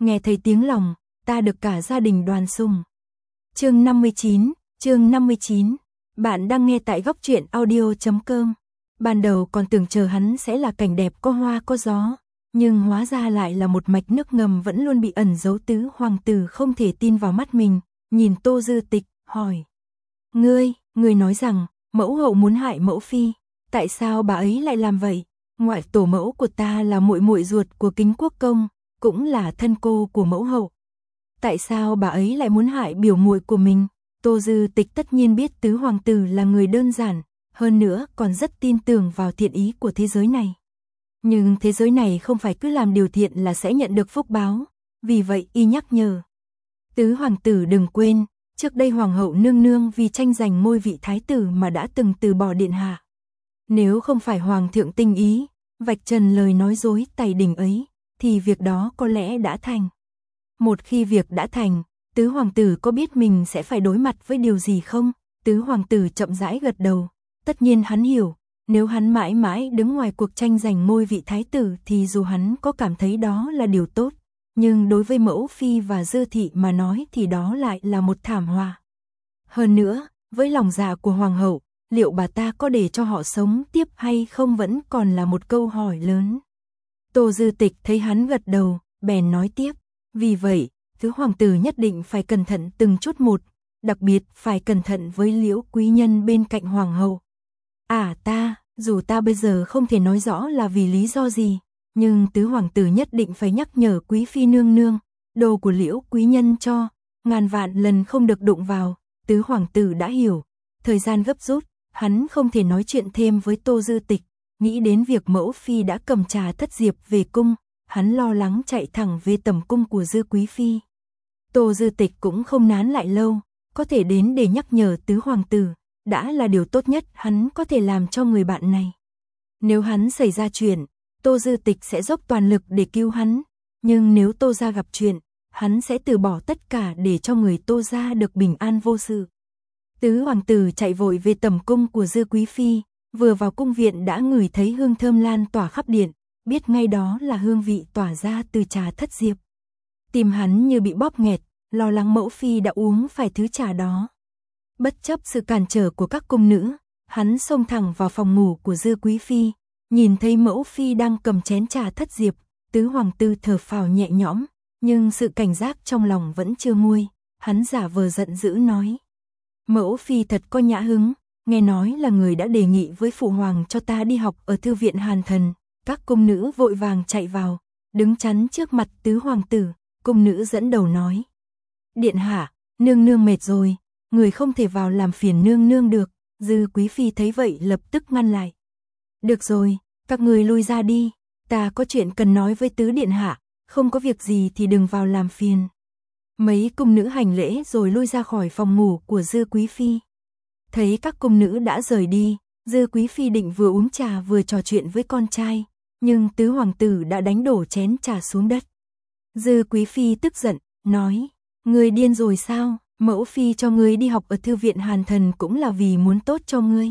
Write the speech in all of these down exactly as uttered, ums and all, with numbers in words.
nghe thấy tiếng lòng, ta được cả gia đình đoàn sùng. Chương năm mươi chín, chương năm mươi chín. Bạn đang nghe tại góc truyện audio chấm com. Ban đầu còn tưởng chờ hắn sẽ là cảnh đẹp có hoa có gió, nhưng hóa ra lại là một mạch nước ngầm vẫn luôn bị ẩn giấu. Tứ hoàng tử không thể tin vào mắt mình, nhìn Tô Dư Tịch, hỏi. Ngươi, ngươi nói rằng, mẫu hậu muốn hại mẫu phi, tại sao bà ấy lại làm vậy? Ngoại tổ mẫu của ta là muội muội ruột của Kính Quốc công, cũng là thân cô của mẫu hậu. Tại sao bà ấy lại muốn hại biểu muội của mình? Tô Dư Tịch tất nhiên biết tứ hoàng tử là người đơn giản, hơn nữa còn rất tin tưởng vào thiện ý của thế giới này. Nhưng thế giới này không phải cứ làm điều thiện là sẽ nhận được phúc báo, vì vậy y nhắc nhở. Tứ hoàng tử đừng quên, trước đây hoàng hậu nương nương vì tranh giành ngôi vị thái tử mà đã từng từ bỏ điện hạ. Nếu không phải hoàng thượng tinh ý, vạch trần lời nói dối tày đình ấy, thì việc đó có lẽ đã thành. Một khi việc đã thành, tứ hoàng tử có biết mình sẽ phải đối mặt với điều gì không? Tứ hoàng tử chậm rãi gật đầu, tất nhiên hắn hiểu, nếu hắn mãi mãi đứng ngoài cuộc tranh giành ngôi vị thái tử thì dù hắn có cảm thấy đó là điều tốt, nhưng đối với mẫu phi và Dư thị mà nói thì đó lại là một thảm họa. Hơn nữa, với lòng dạ của hoàng hậu, liệu bà ta có để cho họ sống tiếp hay không vẫn còn là một câu hỏi lớn. Tô Dư Tịch thấy hắn gật đầu, bèn nói tiếp, vì vậy, tứ hoàng tử nhất định phải cẩn thận từng chút một, đặc biệt phải cẩn thận với Liễu quý nhân bên cạnh hoàng hậu. À ta, dù ta bây giờ không thể nói rõ là vì lý do gì, nhưng tứ hoàng tử nhất định phải nhắc nhở quý phi nương nương, đồ của Liễu quý nhân cho, ngàn vạn lần không được đụng vào. Tứ hoàng tử đã hiểu, thời gian gấp rút, hắn không thể nói chuyện thêm với Tô Dư Tịch, nghĩ đến việc mẫu phi đã cầm trà thất diệp về cung, hắn lo lắng chạy thẳng về tầm cung của Dư quý phi. Tô Dư Tịch cũng không nán lại lâu, có thể đến để nhắc nhở tứ hoàng tử, đã là điều tốt nhất hắn có thể làm cho người bạn này. Nếu hắn xảy ra chuyện, Tô Dư Tịch sẽ dốc toàn lực để cứu hắn, nhưng nếu Tô gia gặp chuyện, hắn sẽ từ bỏ tất cả để cho người Tô gia được bình an vô sự. Tứ hoàng tử chạy vội về tầm cung của Dư quý phi, vừa vào cung viện đã ngửi thấy hương thơm lan tỏa khắp điện, biết ngay đó là hương vị tỏa ra từ trà thất diệp. Tim hắn như bị bóp nghẹt, lo lắng mẫu phi đã uống phải thứ trà đó. Bất chấp sự cản trở của các cung nữ, hắn xông thẳng vào phòng ngủ của Dư quý phi, nhìn thấy mẫu phi đang cầm chén trà thất diệp, tứ hoàng tử thở phào nhẹ nhõm, nhưng sự cảnh giác trong lòng vẫn chưa nguôi, hắn giả vờ giận dữ nói. Mẫu phi thật có nhã hứng, nghe nói là người đã đề nghị với phụ hoàng cho ta đi học ở thư viện Hàn Thần. Các cung nữ vội vàng chạy vào, đứng chắn trước mặt tứ hoàng tử, cung nữ dẫn đầu nói. Điện hạ, nương nương mệt rồi, người không thể vào làm phiền nương nương được. Dư quý phi thấy vậy lập tức ngăn lại. Được rồi, các người lui ra đi, ta có chuyện cần nói với tứ điện hạ, không có việc gì thì đừng vào làm phiền. Mấy cung nữ hành lễ rồi lui ra khỏi phòng ngủ của Dư quý phi. Thấy các cung nữ đã rời đi, Dư quý phi định vừa uống trà vừa trò chuyện với con trai, nhưng tứ hoàng tử đã đánh đổ chén trà xuống đất. Dư quý phi tức giận, nói, ngươi điên rồi sao, mẫu phi cho ngươi đi học ở thư viện Hàn Thần cũng là vì muốn tốt cho ngươi.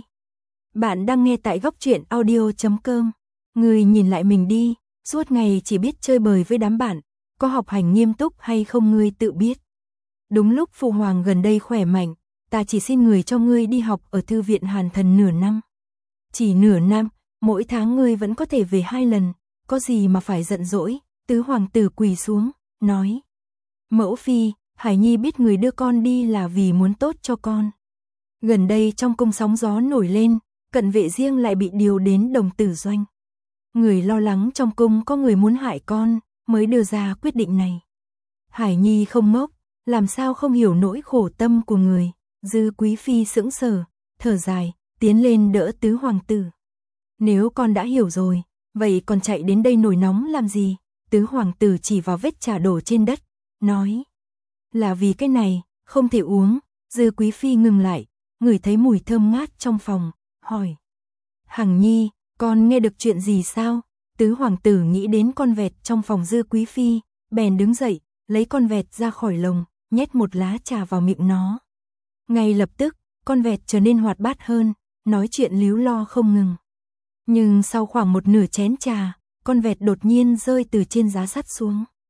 Bạn đang nghe tại góc truyện audio chấm com. Ngươi nhìn lại mình đi, suốt ngày chỉ biết chơi bời với đám bạn, có học hành nghiêm túc hay không ngươi tự biết. Đúng lúc phụ hoàng gần đây khỏe mạnh, ta chỉ xin người cho ngươi đi học ở thư viện Hàn Thần nửa năm. Chỉ nửa năm, mỗi tháng ngươi vẫn có thể về hai lần, có gì mà phải giận dỗi. Tứ hoàng tử quỳ xuống, nói. Mẫu phi, Hải Nhi biết người đưa con đi là vì muốn tốt cho con. Gần đây trong cung sóng gió nổi lên, cận vệ riêng lại bị điều đến Đồng Tử Doanh. Người lo lắng trong cung có người muốn hại con, mới đưa ra quyết định này. Hải Nhi không ngốc, làm sao không hiểu nỗi khổ tâm của người. Dư quý phi sững sờ, thở dài, tiến lên đỡ tứ hoàng tử. Nếu con đã hiểu rồi, vậy còn chạy đến đây nổi nóng làm gì? Tứ hoàng tử chỉ vào vết trà đổ trên đất, nói. Là vì cái này, không thể uống. Dư quý phi ngừng lại, ngửi thấy mùi thơm ngát trong phòng, hỏi. Hằng Nhi, con nghe được chuyện gì sao? Tứ hoàng tử nghĩ đến con vẹt trong phòng Dư quý phi, bèn đứng dậy, lấy con vẹt ra khỏi lồng, nhét một lá trà vào miệng nó. Ngay lập tức, con vẹt trở nên hoạt bát hơn, nói chuyện líu lo không ngừng. Nhưng sau khoảng một nửa chén trà, con vẹt đột nhiên rơi từ trên giá sắt xuống.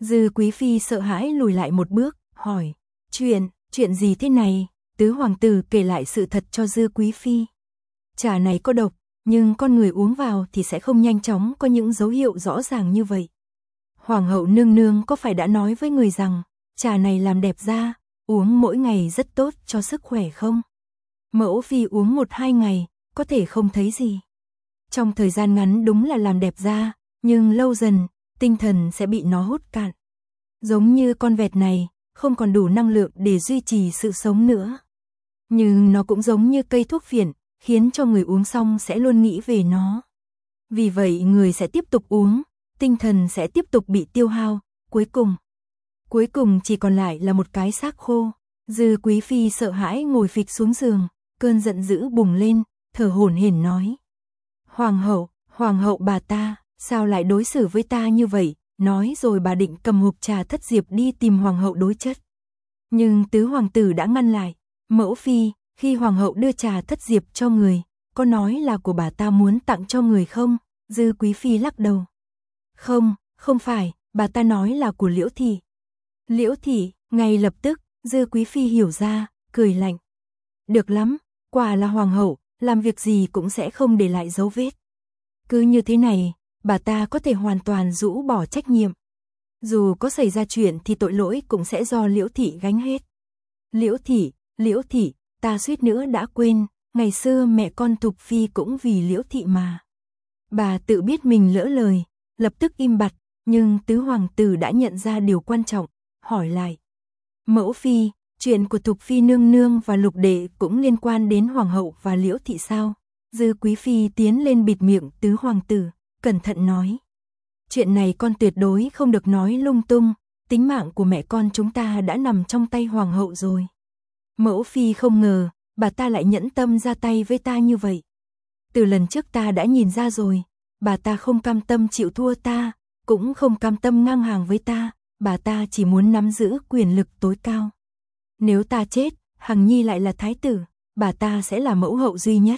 Dư Quý Phi sợ hãi lùi lại một bước, hỏi, chuyện, chuyện gì thế này? Tứ hoàng tử kể lại sự thật cho Dư Quý Phi. Trà này có độc, nhưng con người uống vào thì sẽ không nhanh chóng có những dấu hiệu rõ ràng như vậy. Hoàng hậu nương nương có phải đã nói với người rằng, trà này làm đẹp da, uống mỗi ngày rất tốt cho sức khỏe không? Mẫu phi uống một hai ngày, có thể không thấy gì. Trong thời gian ngắn đúng là làm đẹp da, nhưng lâu dần, tinh thần sẽ bị nó hút cạn. Giống như con vẹt này, không còn đủ năng lượng để duy trì sự sống nữa. Nhưng nó cũng giống như cây thuốc phiện, khiến cho người uống xong sẽ luôn nghĩ về nó. Vì vậy người sẽ tiếp tục uống, tinh thần sẽ tiếp tục bị tiêu hao, cuối cùng. Cuối cùng chỉ còn lại là một cái xác khô. Dư Quý Phi sợ hãi ngồi phịch xuống giường, cơn giận dữ bùng lên, thở hổn hển nói. Hoàng hậu, hoàng hậu bà ta, sao lại đối xử với ta như vậy? Nói rồi bà định cầm hộp trà thất diệp đi tìm hoàng hậu đối chất. Nhưng tứ hoàng tử đã ngăn lại. Mẫu phi, khi hoàng hậu đưa trà thất diệp cho người, có nói là của bà ta muốn tặng cho người không? Dư Quý Phi lắc đầu. Không, không phải, bà ta nói là của Liễu thị. Liễu thị, ngay lập tức, Dư Quý Phi hiểu ra, cười lạnh. Được lắm, quả là hoàng hậu, làm việc gì cũng sẽ không để lại dấu vết. Cứ như thế này, bà ta có thể hoàn toàn rũ bỏ trách nhiệm. Dù có xảy ra chuyện thì tội lỗi cũng sẽ do Liễu thị gánh hết. Liễu thị, Liễu thị, ta suýt nữa đã quên, ngày xưa mẹ con Thục Phi cũng vì Liễu thị mà. Bà tự biết mình lỡ lời, lập tức im bặt, nhưng tứ hoàng tử đã nhận ra điều quan trọng, hỏi lại. Mẫu phi, chuyện của Thục Phi nương nương và Lục đệ cũng liên quan đến hoàng hậu và Liễu thị sao? Dư Quý Phi tiến lên bịt miệng tứ hoàng tử, cẩn thận nói. Chuyện này con tuyệt đối không được nói lung tung, tính mạng của mẹ con chúng ta đã nằm trong tay hoàng hậu rồi. Mẫu phi không ngờ, bà ta lại nhẫn tâm ra tay với ta như vậy. Từ lần trước ta đã nhìn ra rồi, bà ta không cam tâm chịu thua ta, cũng không cam tâm ngang hàng với ta, bà ta chỉ muốn nắm giữ quyền lực tối cao. Nếu ta chết, Hằng Nhi lại là thái tử, bà ta sẽ là mẫu hậu duy nhất.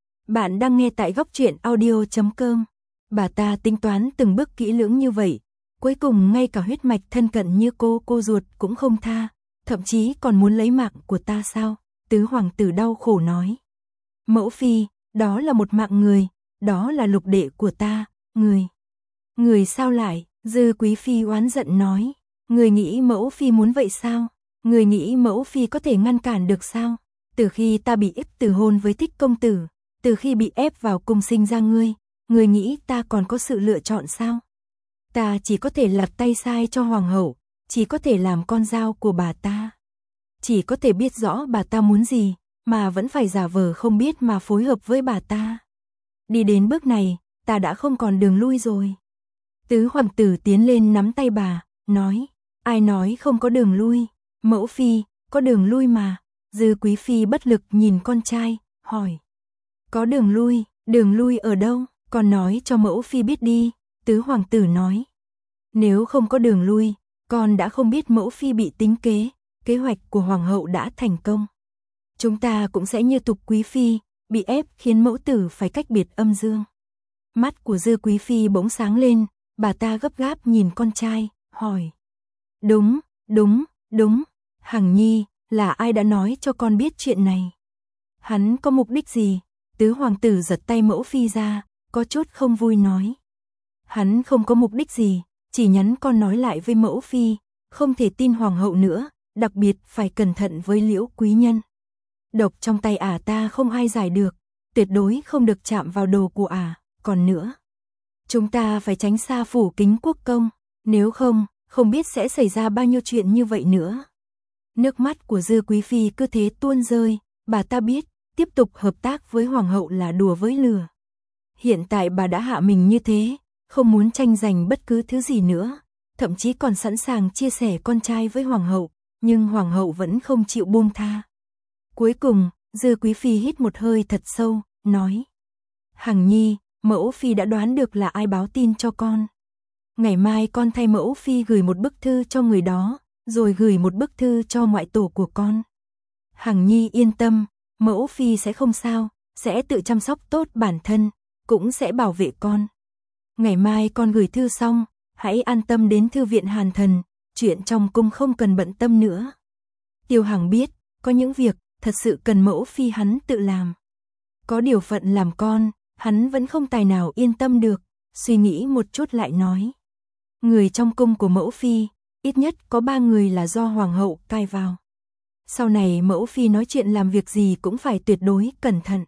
Bạn đang nghe tại góc truyện audio chấm com. Bà ta tính toán từng bước kỹ lưỡng như vậy, cuối cùng ngay cả huyết mạch thân cận như cô cô ruột cũng không tha, thậm chí còn muốn lấy mạng của ta sao? Tứ hoàng tử đau khổ nói. Mẫu phi, đó là một mạng người, đó là lục đệ của ta, người. Người sao lại? Dư Quý Phi oán giận nói. Người nghĩ mẫu phi muốn vậy sao? Người nghĩ mẫu phi có thể ngăn cản được sao? Từ khi ta bị ép từ hôn với Thích công tử, từ khi bị ép vào cung sinh ra ngươi, người nghĩ ta còn có sự lựa chọn sao? Ta chỉ có thể lặt tay sai cho hoàng hậu, chỉ có thể làm con dao của bà ta. Chỉ có thể biết rõ bà ta muốn gì, mà vẫn phải giả vờ không biết mà phối hợp với bà ta. Đi đến bước này, ta đã không còn đường lui rồi. Tứ hoàng tử tiến lên nắm tay bà, nói, ai nói không có đường lui? Mẫu phi, có đường lui mà. Dư Quý Phi bất lực nhìn con trai, hỏi. Có đường lui, đường lui ở đâu? Con nói cho mẫu phi biết đi. Tứ hoàng tử nói. Nếu không có đường lui, con đã không biết mẫu phi bị tính kế, kế hoạch của hoàng hậu đã thành công. Chúng ta cũng sẽ như Tục Quý Phi, bị ép khiến mẫu tử phải cách biệt âm dương. Mắt của Dư Quý Phi bỗng sáng lên, bà ta gấp gáp nhìn con trai, hỏi. Đúng, đúng, đúng, Hằng Nhi, là ai đã nói cho con biết chuyện này? Hắn có mục đích gì? Tứ hoàng tử giật tay mẫu phi ra, có chút không vui nói. Hắn không có mục đích gì, chỉ nhắn con nói lại với mẫu phi, không thể tin hoàng hậu nữa, đặc biệt phải cẩn thận với Liễu quý nhân. Độc trong tay ả ta không ai giải được, tuyệt đối không được chạm vào đồ của ả, còn nữa. Chúng ta phải tránh xa phủ Kính Quốc công, nếu không, không biết sẽ xảy ra bao nhiêu chuyện như vậy nữa. Nước mắt của Dư Quý Phi cứ thế tuôn rơi, bà ta biết, tiếp tục hợp tác với hoàng hậu là đùa với lửa. Hiện tại bà đã hạ mình như thế, không muốn tranh giành bất cứ thứ gì nữa, thậm chí còn sẵn sàng chia sẻ con trai với hoàng hậu, nhưng hoàng hậu vẫn không chịu buông tha. Cuối cùng, Dư Quý Phi hít một hơi thật sâu, nói. Hằng Nhi, mẫu phi đã đoán được là ai báo tin cho con. Ngày mai con thay mẫu phi gửi một bức thư cho người đó, rồi gửi một bức thư cho ngoại tổ của con. Hằng Nhi yên tâm, mẫu phi sẽ không sao, sẽ tự chăm sóc tốt bản thân, cũng sẽ bảo vệ con. Ngày mai con gửi thư xong, hãy an tâm đến thư viện Hàn Thần, chuyện trong cung không cần bận tâm nữa. Tiêu Hằng biết, có những việc, thật sự cần mẫu phi hắn tự làm. Có điều phận làm con, hắn vẫn không tài nào yên tâm được, suy nghĩ một chút lại nói. Người trong cung của mẫu phi, ít nhất có ba người là do hoàng hậu cai vào. Sau này mẫu phi nói chuyện làm việc gì cũng phải tuyệt đối cẩn thận.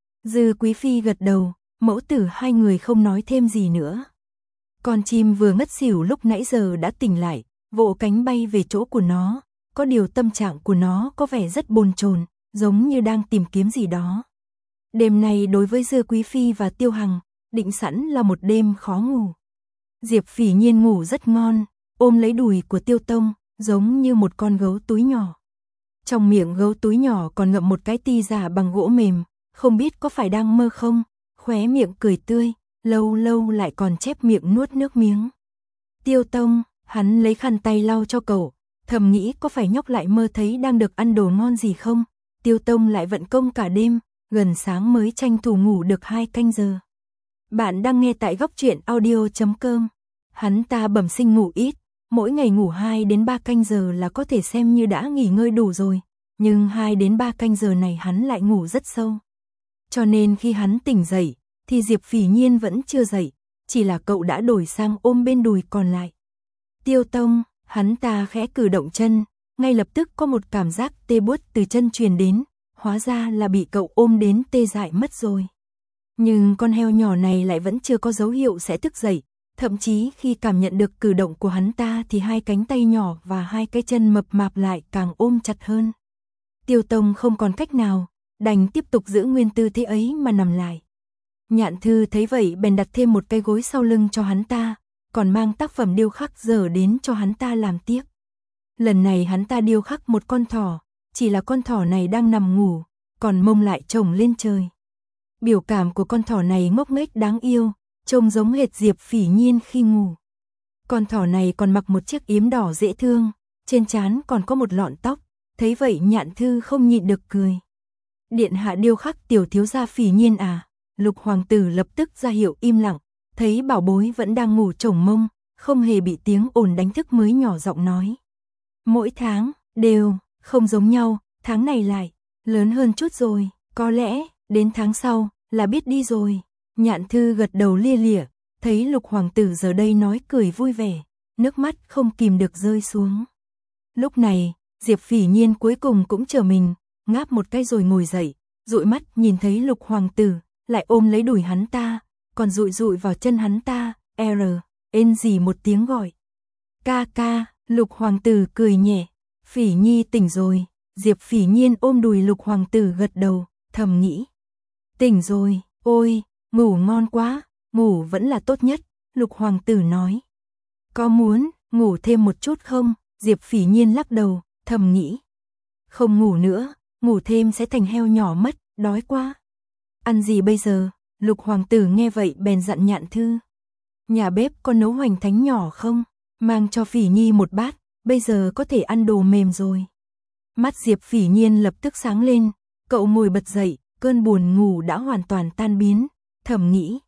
Dư quý phi gật đầu, mẫu tử hai người không nói thêm gì nữa. Con chim vừa ngất xỉu lúc nãy giờ đã tỉnh lại, vỗ cánh bay về chỗ của nó, có điều tâm trạng của nó có vẻ rất bồn chồn, giống như đang tìm kiếm gì đó. Đêm này đối với Dư quý phi và Tiêu Hằng, định sẵn là một đêm khó ngủ. Diệp Phỉ Nhiên ngủ rất ngon, ôm lấy đùi của Tiêu Tông, giống như một con gấu túi nhỏ. Trong miệng gấu túi nhỏ còn ngậm một cái ti giả bằng gỗ mềm, không biết có phải đang mơ không, khóe miệng cười tươi, lâu lâu lại còn chép miệng nuốt nước miếng. Tiêu Tông, hắn lấy khăn tay lau cho cậu, thầm nghĩ có phải nhóc lại mơ thấy đang được ăn đồ ngon gì không. Tiêu Tông lại vận công cả đêm, gần sáng mới tranh thủ ngủ được hai canh giờ. Bạn đang nghe tại góc truyện audio chấm com. Hắn ta bẩm sinh ngủ ít, mỗi ngày ngủ hai đến ba canh giờ là có thể xem như đã nghỉ ngơi đủ rồi, nhưng hai đến ba canh giờ này hắn lại ngủ rất sâu. Cho nên khi hắn tỉnh dậy, thì Diệp Phỉ Nhiên vẫn chưa dậy, chỉ là cậu đã đổi sang ôm bên đùi còn lại. Tiêu Tông, hắn ta khẽ cử động chân, ngay lập tức có một cảm giác tê buốt từ chân truyền đến, hóa ra là bị cậu ôm đến tê dại mất rồi. Nhưng con heo nhỏ này lại vẫn chưa có dấu hiệu sẽ thức dậy, thậm chí khi cảm nhận được cử động của hắn ta thì hai cánh tay nhỏ và hai cái chân mập mạp lại càng ôm chặt hơn. Tiêu Tông không còn cách nào, đành tiếp tục giữ nguyên tư thế ấy mà nằm lại. Nhạn Thư thấy vậy bèn đặt thêm một cái gối sau lưng cho hắn ta, còn mang tác phẩm điêu khắc dở đến cho hắn ta làm tiếc. Lần này hắn ta điêu khắc một con thỏ, chỉ là con thỏ này đang nằm ngủ, còn mông lại trồng lên trời. Biểu cảm của con thỏ này ngốc nghếch đáng yêu, trông giống hệt Diệp Phỉ Nhiên khi ngủ. Con thỏ này còn mặc một chiếc yếm đỏ dễ thương, trên trán còn có một lọn tóc, thấy vậy Nhạn Thư không nhịn được cười. Điện hạ điêu khắc tiểu thiếu gia Phỉ Nhiên à? Lục hoàng tử lập tức ra hiệu im lặng, thấy bảo bối vẫn đang ngủ chổng mông, không hề bị tiếng ồn đánh thức mới nhỏ giọng nói. Mỗi tháng, đều, không giống nhau, tháng này lại, lớn hơn chút rồi, có lẽ, đến tháng sau, là biết đi rồi. Nhạn Thư gật đầu lia lịa, thấy lục hoàng tử giờ đây nói cười vui vẻ, nước mắt không kìm được rơi xuống. Lúc này, Diệp Phỉ Nhiên cuối cùng cũng chờ mình, ngáp một cái rồi ngồi dậy, dụi mắt nhìn thấy lục hoàng tử, lại ôm lấy đùi hắn ta, còn dụi dụi vào chân hắn ta, R, ên gì một tiếng gọi. Ca ca, lục hoàng tử cười nhẹ, Phỉ Nhi tỉnh rồi. Diệp Phỉ Nhiên ôm đùi lục hoàng tử gật đầu, thầm nghĩ. Tỉnh rồi, ôi, ngủ ngon quá, ngủ vẫn là tốt nhất, lục hoàng tử nói. Có muốn, ngủ thêm một chút không? Diệp Phỉ Nhiên lắc đầu, thầm nghĩ. Không ngủ nữa, ngủ thêm sẽ thành heo nhỏ mất, đói quá. Ăn gì bây giờ? Lục hoàng tử nghe vậy bèn dặn Nhạn Thư. Nhà bếp có nấu hoành thánh nhỏ không? Mang cho Phỉ Nhi một bát, bây giờ có thể ăn đồ mềm rồi. Mắt Diệp Phỉ Nhiên lập tức sáng lên, cậu ngồi bật dậy, cơn buồn ngủ đã hoàn toàn tan biến, thầm nghĩ.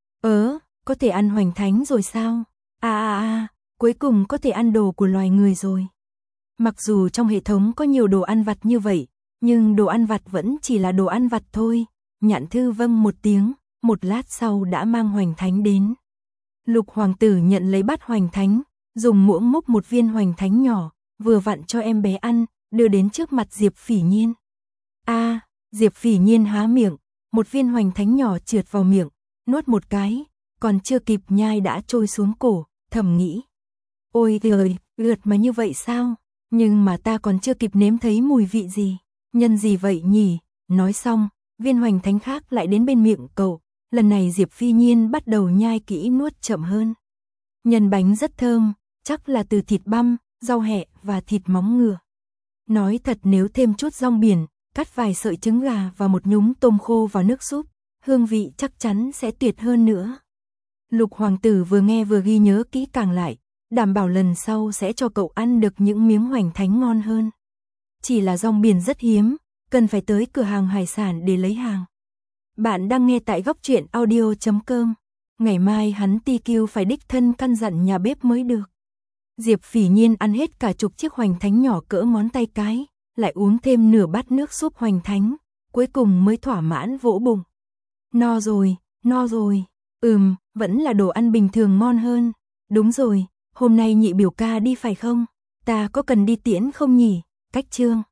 Ớ, có thể ăn hoành thánh rồi sao? À à à, cuối cùng có thể ăn đồ của loài người rồi. Mặc dù trong hệ thống có nhiều đồ ăn vặt như vậy, nhưng đồ ăn vặt vẫn chỉ là đồ ăn vặt thôi. Nhạn Thư vâng một tiếng, một lát sau đã mang hoành thánh đến. Lục hoàng tử nhận lấy bát hoành thánh, dùng muỗng múc một viên hoành thánh nhỏ, vừa vặn cho em bé ăn, đưa đến trước mặt Diệp Phỉ Nhiên. A, à, Diệp Phỉ Nhiên há miệng, một viên hoành thánh nhỏ trượt vào miệng, nuốt một cái, còn chưa kịp nhai đã trôi xuống cổ, thầm nghĩ. Ôi trời, ướt mà như vậy sao? Nhưng mà ta còn chưa kịp nếm thấy mùi vị gì, nhân gì vậy nhỉ? Nói xong, viên hoành thánh khác lại đến bên miệng cậu, lần này Diệp Phỉ Nhiên bắt đầu nhai kỹ nuốt chậm hơn. Nhân bánh rất thơm, chắc là từ thịt băm, rau hẹ và thịt móng ngựa. Nói thật nếu thêm chút rong biển, cắt vài sợi trứng gà và một nhúm tôm khô vào nước súp, hương vị chắc chắn sẽ tuyệt hơn nữa. Lục hoàng tử vừa nghe vừa ghi nhớ kỹ càng lại, đảm bảo lần sau sẽ cho cậu ăn được những miếng hoành thánh ngon hơn. Chỉ là rong biển rất hiếm, cần phải tới cửa hàng hải sản để lấy hàng. Bạn đang nghe tại góc truyện audio chấm com. Ngày mai hắn ti kiu phải đích thân căn dặn nhà bếp mới được. Diệp Phỉ Nhiên ăn hết cả chục chiếc hoành thánh nhỏ cỡ ngón tay cái, lại uống thêm nửa bát nước súp hoành thánh, cuối cùng mới thỏa mãn vỗ bụng. No rồi, no rồi, ừm, vẫn là đồ ăn bình thường ngon hơn. Đúng rồi, hôm nay nhị biểu ca đi phải không? Ta có cần đi tiễn không nhỉ? Cách Trương